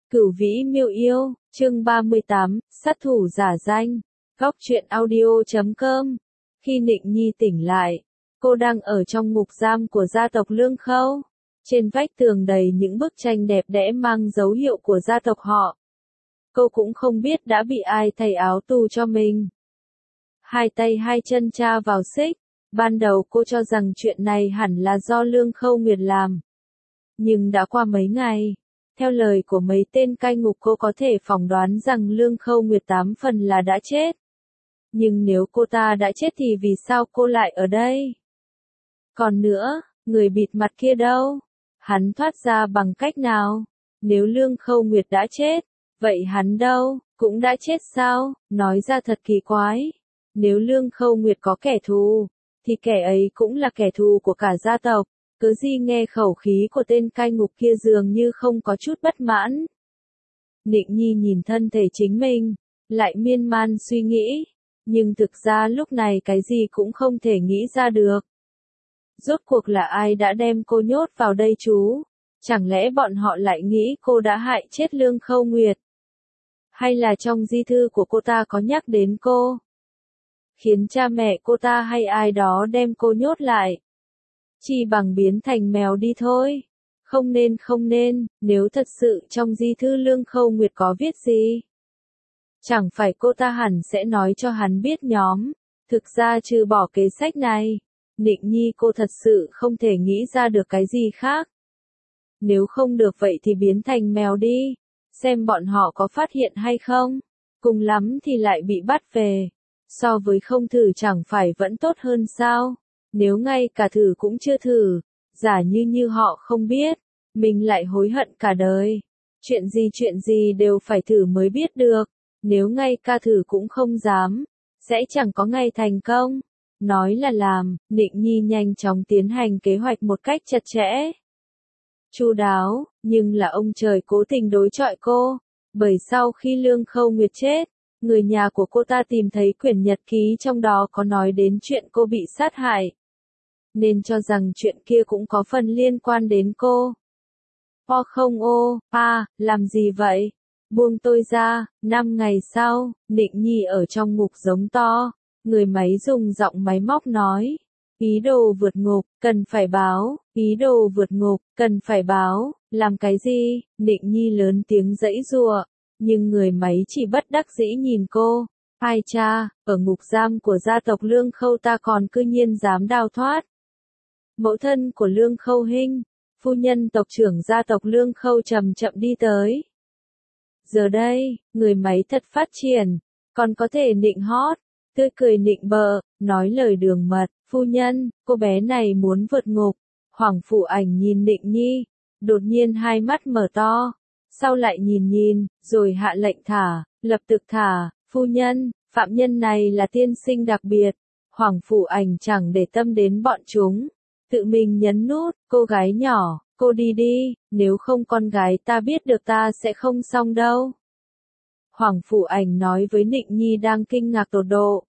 Cửu vĩ miêu yêu, chương 38, sát thủ giả danh. Góc truyện audio.com. Khi Nịnh Nhi tỉnh lại, cô đang ở trong ngục giam của gia tộc Lương Khâu. Trên vách tường đầy những bức tranh đẹp đẽ mang dấu hiệu của gia tộc họ. Cô cũng không biết đã bị ai thay áo tù cho mình. Hai tay hai chân tra vào xích. Ban đầu cô cho rằng chuyện này hẳn là do Lương Khâu Nguyệt làm. Nhưng đã qua mấy ngày, theo lời của mấy tên cai ngục cô có thể phỏng đoán rằng Lương Khâu Nguyệt 8 phần là đã chết. Nhưng nếu cô ta đã chết thì vì sao cô lại ở đây? Còn nữa, người bịt mặt kia đâu? Hắn thoát ra bằng cách nào? Nếu Lương Khâu Nguyệt đã chết, vậy hắn đâu? Cũng đã chết sao? Nói ra thật kỳ quái. Nếu Lương Khâu Nguyệt có kẻ thù, thì kẻ ấy cũng là kẻ thù của cả gia tộc. Cứ gì nghe khẩu khí của tên cai ngục kia dường như không có chút bất mãn. Nịnh Nhi nhìn thân thể chính mình, lại miên man suy nghĩ. Nhưng thực ra lúc này cái gì cũng không thể nghĩ ra được. Rốt cuộc là ai đã đem cô nhốt vào đây chú? Chẳng lẽ bọn họ lại nghĩ cô đã hại chết Lương Khâu Nguyệt? Hay là trong di thư của cô ta có nhắc đến cô? Khiến cha mẹ cô ta hay ai đó đem cô nhốt lại? Chỉ bằng biến thành mèo đi thôi. Không nên, nếu thật sự trong di thư Lương Khâu Nguyệt có viết gì. Chẳng phải cô ta hẳn sẽ nói cho hắn biết nhóm. Thực ra trừ bỏ kế sách này, Nịnh Nhi cô thật sự không thể nghĩ ra được cái gì khác. Nếu không được vậy thì biến thành mèo đi. Xem bọn họ có phát hiện hay không. Cùng lắm thì lại bị bắt về. So với không thử chẳng phải vẫn tốt hơn sao? Nếu ngay cả thử cũng chưa thử, giả như họ không biết, mình lại hối hận cả đời. Chuyện gì đều phải thử mới biết được. Nếu ngay cả thử cũng không dám, sẽ chẳng có ngày thành công. Nói là làm, Nịnh Nhi nhanh chóng tiến hành kế hoạch một cách chặt chẽ, chu đáo, nhưng là ông trời cố tình đối chọi cô. Bởi sau khi Lương Khâu Nguyệt chết, người nhà của cô ta tìm thấy quyển nhật ký trong đó có nói đến chuyện cô bị sát hại. Nên cho rằng chuyện kia cũng có phần liên quan đến cô. Làm gì vậy? Buông tôi ra. 5 ngày sau, Nịnh Nhi ở trong ngục giống to. Người máy dùng giọng máy móc nói. Ý đồ vượt ngục, cần phải báo. Ý đồ vượt ngục, cần phải báo. Làm cái gì? Nịnh Nhi lớn tiếng giãy giụa. Nhưng người máy chỉ bất đắc dĩ nhìn cô. Ai cha, ở ngục giam của gia tộc Lương Khâu ta còn cư nhiên dám đào thoát. Mẫu thân của Lương Khâu Hinh, phu nhân tộc trưởng gia tộc Lương Khâu chậm chậm đi tới. Giờ đây, người máy thật phát triển, còn có thể nịnh hót, tươi cười nịnh bợ, nói lời đường mật. Phu nhân, cô bé này muốn vượt ngục. Hoàng Phủ Ảnh nhìn Nịnh Nhi, đột nhiên hai mắt mở to, sau lại nhìn, rồi hạ lệnh thả, lập tức thả. Phu nhân, phạm nhân này là tiên sinh đặc biệt. Hoàng Phủ Ảnh chẳng để tâm đến bọn chúng. Tự mình nhấn nút, cô gái nhỏ, cô đi đi, nếu không con gái ta biết được ta sẽ không xong đâu. Hoàng Phủ Ảnh nói với Nịnh Nhi đang kinh ngạc tột độ.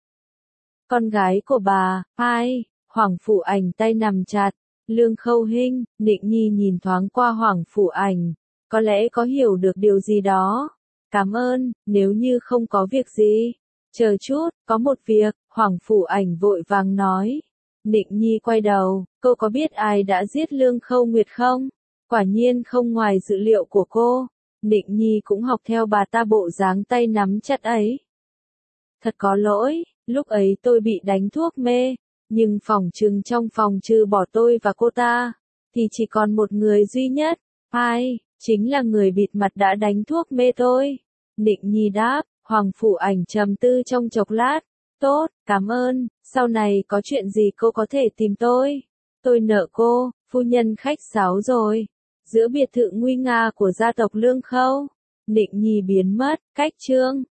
Con gái của bà, ai? Hoàng Phủ Ảnh tay nằm chặt, Lương Khâu Hinh. Nịnh Nhi nhìn thoáng qua Hoàng Phủ Ảnh, có lẽ có hiểu được điều gì đó. Cảm ơn, nếu như không có việc gì. Chờ chút, có một việc, Hoàng Phủ Ảnh vội vàng nói. Nịnh Nhi quay đầu, cô có biết ai đã giết Lương Khâu Nguyệt không? Quả nhiên không ngoài dự liệu của cô. Nịnh Nhi cũng học theo bà ta bộ dáng tay nắm chặt ấy. Thật có lỗi, lúc ấy tôi bị đánh thuốc mê, nhưng trong phòng trừ bỏ tôi và cô ta, thì chỉ còn một người duy nhất. Ai? Chính là người bịt mặt đã đánh thuốc mê tôi. Nịnh Nhi đáp. Hoàng Phủ Ảnh trầm tư trong chốc lát. Tốt, cảm ơn, sau này có chuyện gì cô có thể tìm tôi. Tôi nợ cô. Phu nhân khách sáo rồi. Giữa biệt thự nguy nga của gia tộc Lương Khâu, Nịnh Nhi biến mất. Cách chương